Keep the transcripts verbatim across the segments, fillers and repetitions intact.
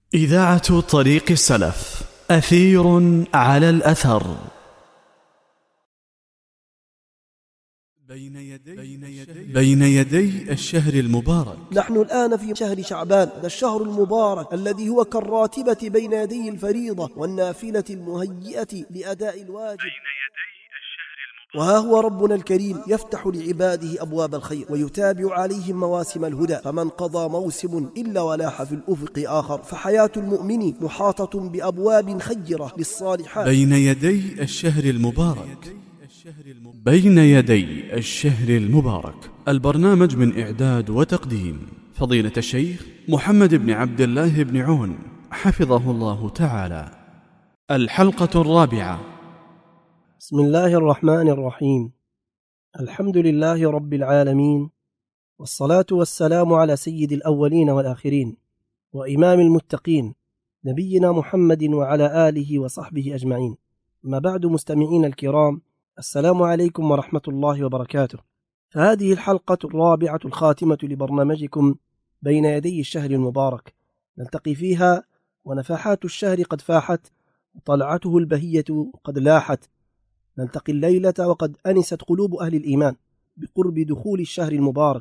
إذاعة طريق السلف، أثير على الأثر. بين يدي, بين يدي, بين يدي الشهر المبارك. نحن الآن في شهر شعبان، هذا الشهر المبارك الذي هو كالراتبة بين يدي الفريضة والنافلة المهيئة لأداء الواجب. وها هو ربنا الكريم يفتح لعباده أبواب الخير ويتابع عليهم مواسم الهدى، فمن قضى موسم إلا ولاح في الأفق آخر، فحياة المؤمن محاطة بأبواب خيرة للصالحات. بين يدي الشهر المبارك. بين يدي الشهر المبارك، البرنامج من إعداد وتقديم فضيلة الشيخ محمد بن عبد الله بن عون حفظه الله تعالى. الحلقة الرابعة. بسم الله الرحمن الرحيم. الحمد لله رب العالمين، والصلاة والسلام على سيد الأولين والآخرين وإمام المتقين نبينا محمد وعلى آله وصحبه أجمعين. ما بعد، مستمعين الكرام، السلام عليكم ورحمة الله وبركاته. فهذه الحلقة الرابعة الخاتمة لبرنامجكم بين يدي الشهر المبارك، نلتقي فيها ونفحات الشهر قد فاحت وطلعته البهية قد لاحت. نلتقي الليلة وقد أنست قلوب أهل الإيمان بقرب دخول الشهر المبارك،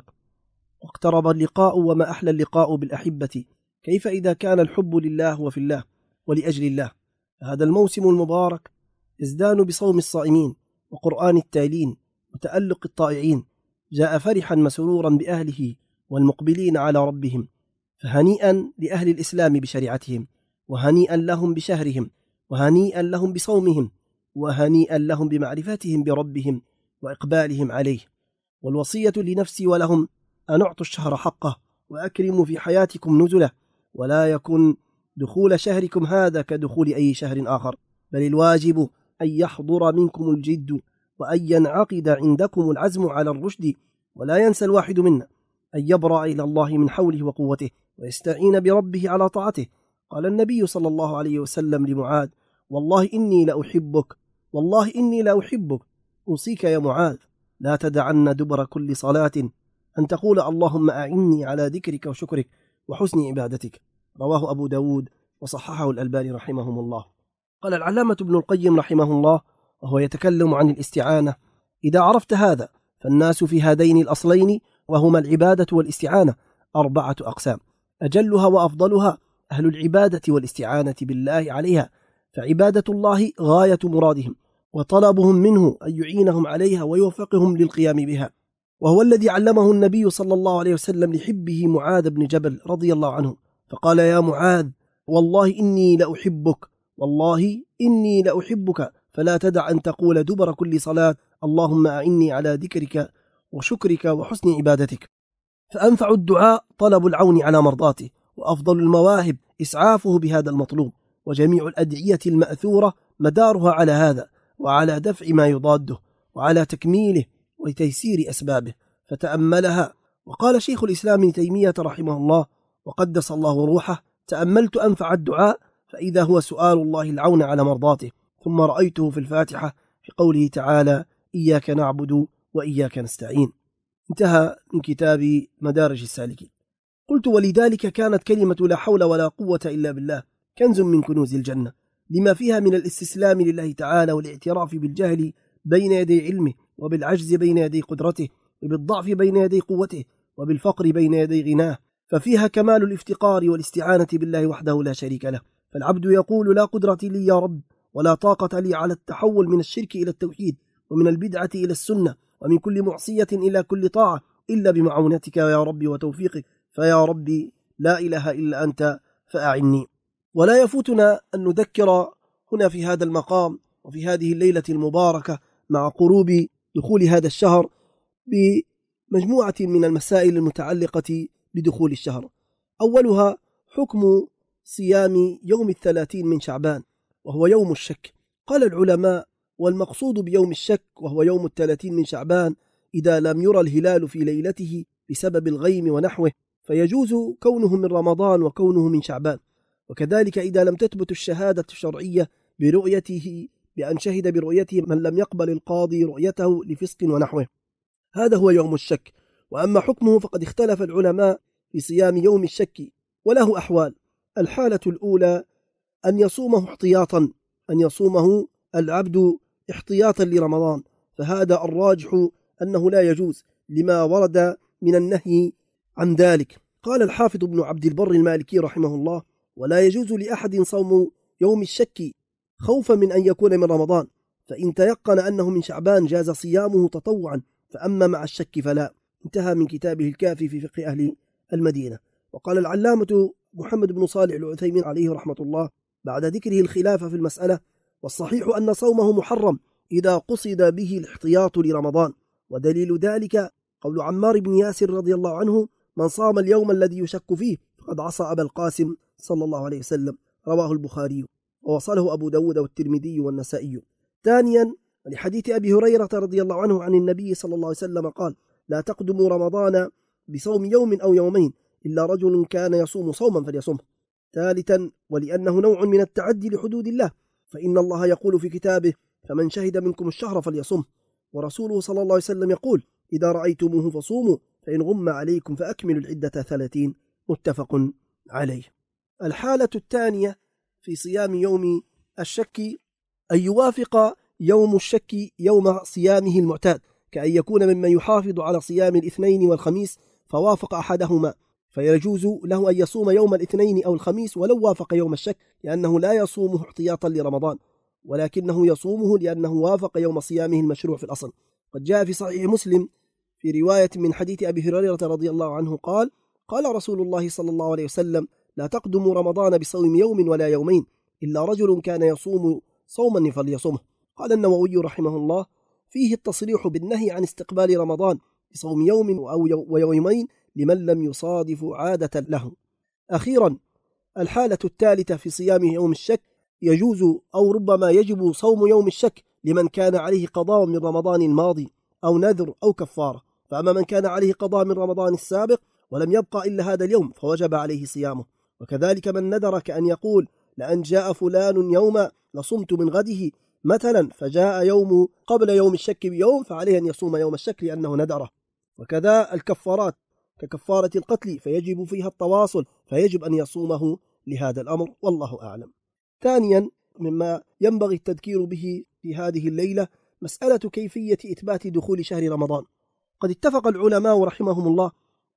واقترب اللقاء، وما أحلى اللقاء بالأحبة، كيف إذا كان الحب لله وفي الله ولأجل الله. هذا الموسم المبارك يزدان بصوم الصائمين وقرآن التالين وتألق الطائعين، جاء فرحا مسرورا بأهله والمقبلين على ربهم. فهنيئا لأهل الإسلام بشريعتهم، وهنيئا لهم بشهرهم، وهنيئا لهم بصومهم، وهنيئا لهم بمعرفتهم بربهم وإقبالهم عليه. والوصية لنفسي ولهم أن أعطوا الشهر حقه، وأكرموا في حياتكم نزله، ولا يكن دخول شهركم هذا كدخول أي شهر آخر، بل الواجب أن يحضر منكم الجد، وأن ينعقد عندكم العزم على الرشد، ولا ينسى الواحد منا أن يبرأ إلى الله من حوله وقوته، ويستعين بربه على طاعته. قال النبي صلى الله عليه وسلم لمعاذ: والله إني لأحبك، والله إني لأحبك، أوصيك يا معاذ لا تدعن دبر كل صلاة أن تقول اللهم أعني على ذكرك وشكرك وحسن عبادتك. رواه أبو داود وصححه الألباني رحمهم الله. قال العلامة ابن القيم رحمه الله وهو يتكلم عن الاستعانة: إذا عرفت هذا فالناس في هذين الأصلين، وهما العبادة والاستعانة، أربعة أقسام، أجلها وأفضلها أهل العبادة والاستعانة بالله عليها، فعبادة الله غاية مرادهم، وطلبهم منه أن يعينهم عليها ويوفقهم للقيام بها. وهو الذي علمه النبي صلى الله عليه وسلم لحبه معاذ بن جبل رضي الله عنه، فقال: يا معاذ والله إني لأحبك، والله إني لأحبك، فلا تدع أن تقول دبر كل صلاة اللهم أعني على ذكرك وشكرك وحسن عبادتك. فأنفع الدعاء طلب العون على مرضاته، وأفضل المواهب إسعافه بهذا المطلوب، وجميع الأدعية المأثورة مدارها على هذا، وعلى دفع ما يضاده، وعلى تكميله وتيسير أسبابه، فتأملها. وقال شيخ الإسلام ابن تيمية رحمه الله وقدس الله روحه: تأملت أنفع الدعاء فإذا هو سؤال الله العون على مرضاته، ثم رأيته في الفاتحة في قوله تعالى: إياك نعبد وإياك نستعين. انتهى من كتاب مدارج السالكين. قلت: ولذلك كانت كلمة لا حول ولا قوة إلا بالله كنز من كنوز الجنة، لما فيها من الاستسلام لله تعالى، والاعتراف بالجهل بين يدي علمه، وبالعجز بين يدي قدرته، وبالضعف بين يدي قوته، وبالفقر بين يدي غناه. ففيها كمال الافتقار والاستعانة بالله وحده لا شريك له. فالعبد يقول: لا قدرة لي يا رب، ولا طاقة لي على التحول من الشرك إلى التوحيد، ومن البدعة إلى السنة، ومن كل معصية إلى كل طاعة، إلا بمعونتك يا رب وتوفيقك، فيا ربي لا إله إلا أنت فأعني. ولا يفوتنا أن نذكر هنا في هذا المقام وفي هذه الليلة المباركة مع قروب دخول هذا الشهر بمجموعة من المسائل المتعلقة بدخول الشهر. أولها حكم صيام يوم الثلاثين من شعبان، وهو يوم الشك. قال العلماء: والمقصود بيوم الشك وهو يوم الثلاثين من شعبان إذا لم يرى الهلال في ليلته بسبب الغيم ونحوه، فيجوز كونه من رمضان وكونه من شعبان. وكذلك إذا لم تثبت الشهادة الشرعية برؤيته، بأن شهد برؤيته من لم يقبل القاضي رؤيته لفسق ونحوه، هذا هو يوم الشك. وأما حكمه فقد اختلف العلماء في صيام يوم الشك، وله أحوال. الحالة الأولى أن يصومه احتياطا، أن يصومه العبد احتياطا لرمضان، فهذا الراجح أنه لا يجوز لما ورد من النهي عن ذلك. قال الحافظ ابن عبد البر المالكي رحمه الله: ولا يجوز لأحد صوم يوم الشك خوفا من أن يكون من رمضان، فإن تيقن أنه من شعبان جاز صيامه تطوعا، فأما مع الشك فلا. انتهى من كتابه الكافي في فقه أهل المدينة. وقال العلامة محمد بن صالح العثيمين عليه رحمة الله بعد ذكره الخلاف في المسألة: والصحيح أن صومه محرم إذا قصد به الاحتياط لرمضان، ودليل ذلك قول عمار بن ياسر رضي الله عنه: من صام اليوم الذي يشك فيه فقد عصى أبا القاسم صلى الله عليه وسلم. رواه البخاري ووصله أبو داود والترمذي والنسائي. ثانيا، لحديث أبي هريرة رضي الله عنه عن النبي صلى الله عليه وسلم قال: لا تقدموا رمضان بصوم يوم أو يومين إلا رجل كان يصوم صوما فليصمه. ثالثا، ولأنه نوع من التعدي لحدود الله، فإن الله يقول في كتابه: فمن شهد منكم الشهر فليصمه، ورسوله صلى الله عليه وسلم يقول: إذا رأيتموه فصوموا، فإن غم عليكم فأكملوا العدة ثلاثين. متفق عليه. الحالة الثانية في صيام يوم الشك أن يوافق يوم الشك يوم صيامه المعتاد، كأن يكون ممن يحافظ على صيام الاثنين والخميس فوافق أحدهما، فيجوز له أن يصوم يوم الاثنين أو الخميس ولو وافق يوم الشك، لأنه لا يصومه احتياطا لرمضان، ولكنه يصومه لأنه وافق يوم صيامه المشروع في الأصل. قد جاء في صحيح مسلم في رواية من حديث أبي هريرة رضي الله عنه قال: قال رسول الله صلى الله عليه وسلم: لا تقدموا رمضان بصوم يوم ولا يومين إلا رجل كان يصوم صوما فليصمه. قال النووي رحمه الله: فيه التصريح بالنهي عن استقبال رمضان بصوم يوم أو ويومين لمن لم يصادف عادة له. أخيرا، الحالة الثالثة في صيام يوم الشك يجوز أو ربما يجب صوم يوم الشك لمن كان عليه قضاء من رمضان الماضي أو نذر أو كفارة. فأما من كان عليه قضاء من رمضان السابق ولم يبقى إلا هذا اليوم فوجب عليه صيامه. وكذلك من نذر كأن يقول: لأن جاء فلان يوم لصمت من غده مثلا، فجاء يوم قبل يوم الشك بيوم فعليه أن يصوم يوم الشك لأنه نذره. وكذا الكفارات ككفارة القتل فيجب فيها التواصل، فيجب أن يصومه لهذا الأمر، والله أعلم. ثانيا، مما ينبغي التذكير به في هذه الليلة مسألة كيفية إثبات دخول شهر رمضان. قد اتفق العلماء رحمهم الله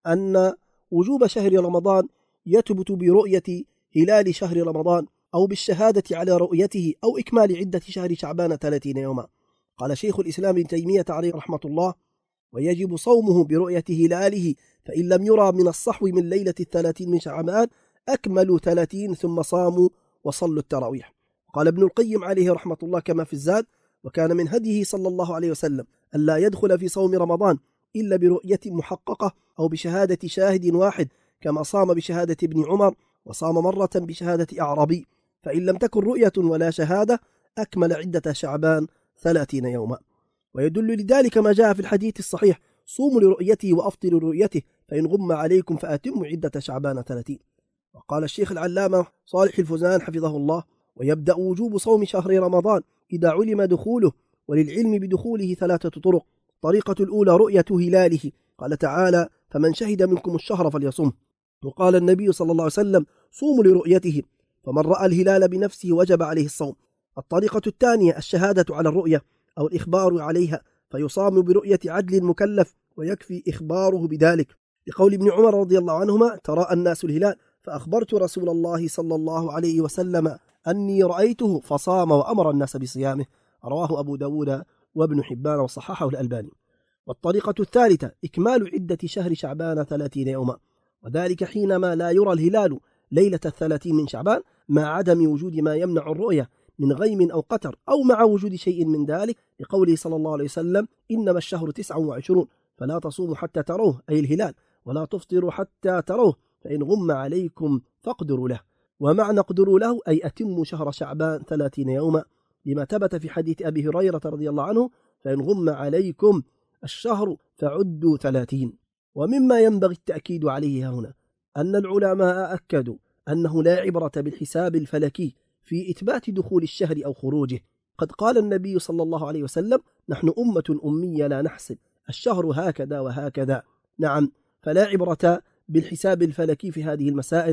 أن وجوب شهر رمضان يثبت برؤية هلال شهر رمضان أو بالشهادة على رؤيته أو إكمال عدة شهر شعبان ثلاثين يوما. قال شيخ الإسلام ابن تيمية عليه رحمة الله: ويجب صومه برؤية هلاله، فإن لم يرى من الصحو من ليلة الثلاثين من شعبان أكملوا ثلاثين ثم صاموا وصلوا التراويح. قال ابن القيم عليه رحمة الله كما في الزاد: وكان من هديه صلى الله عليه وسلم ألا يدخل في صوم رمضان إلا برؤية محققة أو بشهادة شاهد واحد، كما صام بشهادة ابن عمر وصام مرة بشهادة أعرابي، فإن لم تكن رؤية ولا شهادة أكمل عدة شعبان ثلاثين يوما. ويدل لذلك ما جاء في الحديث الصحيح: صوموا لرؤيته وأفطروا لرؤيته، فإن غم عليكم فأتموا عدة شعبان ثلاثين. وقال الشيخ العلامة صالح الفوزان حفظه الله: ويبدأ وجوب صوم شهر رمضان إذا علم دخوله، وللعلم بدخوله ثلاثة طرق. الطريقة الأولى رؤية هلاله، قال تعالى: فمن شهد منكم الشهر فليصم. وقال النبي صلى الله عليه وسلم: صوموا لرؤيته، فمن رأى الهلال بنفسه وجب عليه الصوم. الطريقة الثانية الشهادة على الرؤية أو الإخبار عليها، فيصام برؤية عدل مكلف ويكفي إخباره بذلك، لقول ابن عمر رضي الله عنهما: تراءى الناس الهلال فأخبرت رسول الله صلى الله عليه وسلم أني رأيته فصام وأمر الناس بصيامه. رواه أبو داود وابن حبان وصححه الألباني. والطريقة الثالثة إكمال عدة شهر شعبان ثلاثين يوما، وذلك حينما لا يرى الهلال ليلة الثلاثين من شعبان مع عدم وجود ما يمنع الرؤية من غيم أو قتر، أو مع وجود شيء من ذلك، لقوله صلى الله عليه وسلم: إنما الشهر تسع وعشرون فلا تصوموا حتى تروه، أي الهلال، ولا تفطروا حتى تروه، فإن غم عليكم فاقدروا له. ومعنى اقدروا له أي أتموا شهر شعبان ثلاثين يوما، لما ثبت في حديث أبي هريرة رضي الله عنه: فإن غم عليكم الشهر فعدوا ثلاثين. ومما ينبغي التأكيد عليه هنا أن العلماء أكدوا أنه لا عبرة بالحساب الفلكي في إثبات دخول الشهر أو خروجه. قد قال النبي صلى الله عليه وسلم: نحن أمة أمية لا نحسب، الشهر هكذا وهكذا. نعم، فلا عبرة بالحساب الفلكي في هذه المسائل،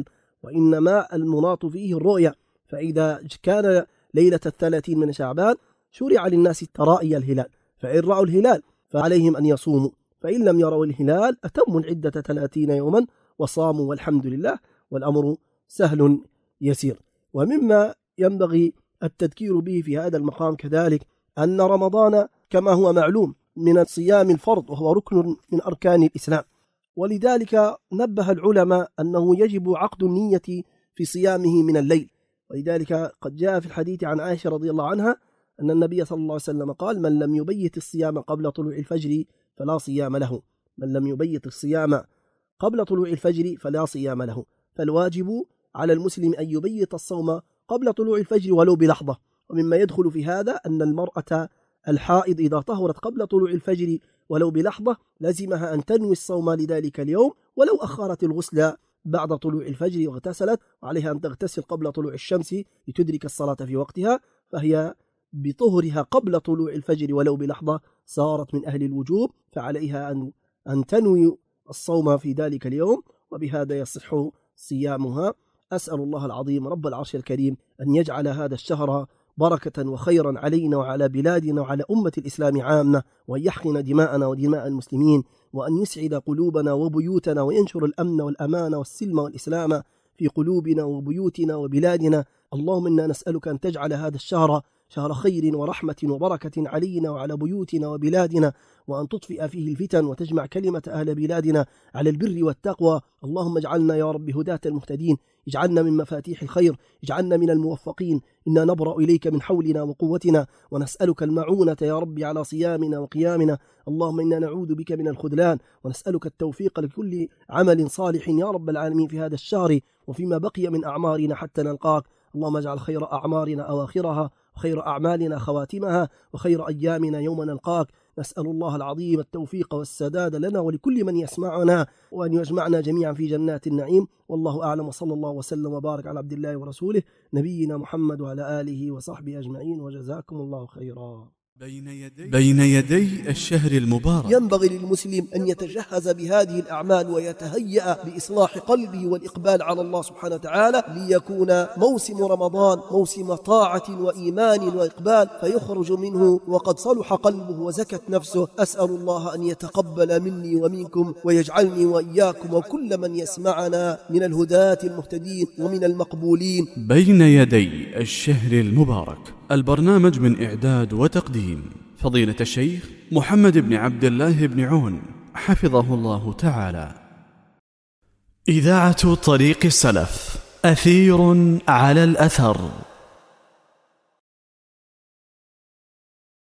وإنما المناط فيه الرؤية. فإذا كان ليلة الثلاثين من شعبان شرع للناس ترائي الهلال، فإن رأوا الهلال فعليهم أن يصوموا، فإن لم يروا الهلال أتموا العدة ثلاثين يوما وصاموا، والحمد لله، والأمر سهل يسير. ومما ينبغي التذكير به في هذا المقام كذلك أن رمضان كما هو معلوم من الصيام الفرض، وهو ركن من أركان الإسلام، ولذلك نبه العلماء أنه يجب عقد النية في صيامه من الليل. ولذلك قد جاء في الحديث عن عائشة رضي الله عنها أن النبي صلى الله عليه وسلم قال: من لم يبيت الصيام قبل طلوع الفجر فلا صيام له. من لم يبيت الصيام قبل طلوع الفجر فلا صيام له. فالواجب على المسلم أن يبيت الصوم قبل طلوع الفجر ولو بلحظة. ومما يدخل في هذا أن المرأة الحائض إذا طهرت قبل طلوع الفجر ولو بلحظة لزمها أن تنوي الصوم لذلك اليوم، ولو أخرت الغسل بعد طلوع الفجر واغتسلت، وعليها أن تغتسل قبل طلوع الشمس لتدرك الصلاة في وقتها، فهي بطهرها قبل طلوع الفجر ولو بلحظة صارت من أهل الوجوب، فعليها أن أن تنوي الصوم في ذلك اليوم، وبهذا يصح صيامها. أسأل الله العظيم رب العرش الكريم أن يجعل هذا الشهر بركة وخيرا علينا وعلى بلادنا وعلى أمة الإسلام عامة، وأن يحقن دماءنا ودماء المسلمين، وأن يسعد قلوبنا وبيوتنا، وينشر الأمن والأمان والسلم والإسلام في قلوبنا وبيوتنا وبلادنا. اللهم إنا نسألك أن تجعل هذا الشهر شهر خير ورحمة وبركة علينا وعلى بيوتنا وبلادنا، وأن تطفئ فيه الفتن وتجمع كلمة أهل بلادنا على البر والتقوى. اللهم اجعلنا يا رب هداة المهتدين، اجعلنا من مفاتيح الخير، اجعلنا من الموفقين. إنا نبرأ إليك من حولنا وقوتنا، ونسألك المعونة يا رب على صيامنا وقيامنا. اللهم إنا نعوذ بك من الخذلان، ونسألك التوفيق لكل عمل صالح يا رب العالمين في هذا الشهر وفيما بقي من أعمارنا حتى نلقاك. اللهم اجعل خير أعمارنا أواخرها، وخير أعمالنا خواتمها، وخير أيامنا يوم نلقاك. نسأل الله العظيم التوفيق والسداد لنا ولكل من يسمعنا، وأن يجمعنا جميعا في جنات النعيم. والله أعلم، وصلى الله وسلم وبارك على عبد الله ورسوله نبينا محمد وعلى آله وصحبه أجمعين، وجزاكم الله خيرا. بين يدي, بين يدي الشهر المبارك ينبغي للمسلم أن يتجهز بهذه الأعمال ويتهيأ بإصلاح قلبه والإقبال على الله سبحانه وتعالى، ليكون موسم رمضان موسم طاعة وإيمان وإقبال، فيخرج منه وقد صلح قلبه وزكت نفسه. أسأل الله أن يتقبل مني ومنكم، ويجعلني وإياكم وكل من يسمعنا من الهداة المهتدين ومن المقبولين. بين يدي الشهر المبارك، البرنامج من إعداد وتقديم فضيلة الشيخ محمد بن عبد الله بن عون حفظه الله تعالى. إذاعة طريق السلف، أثير على الأثر.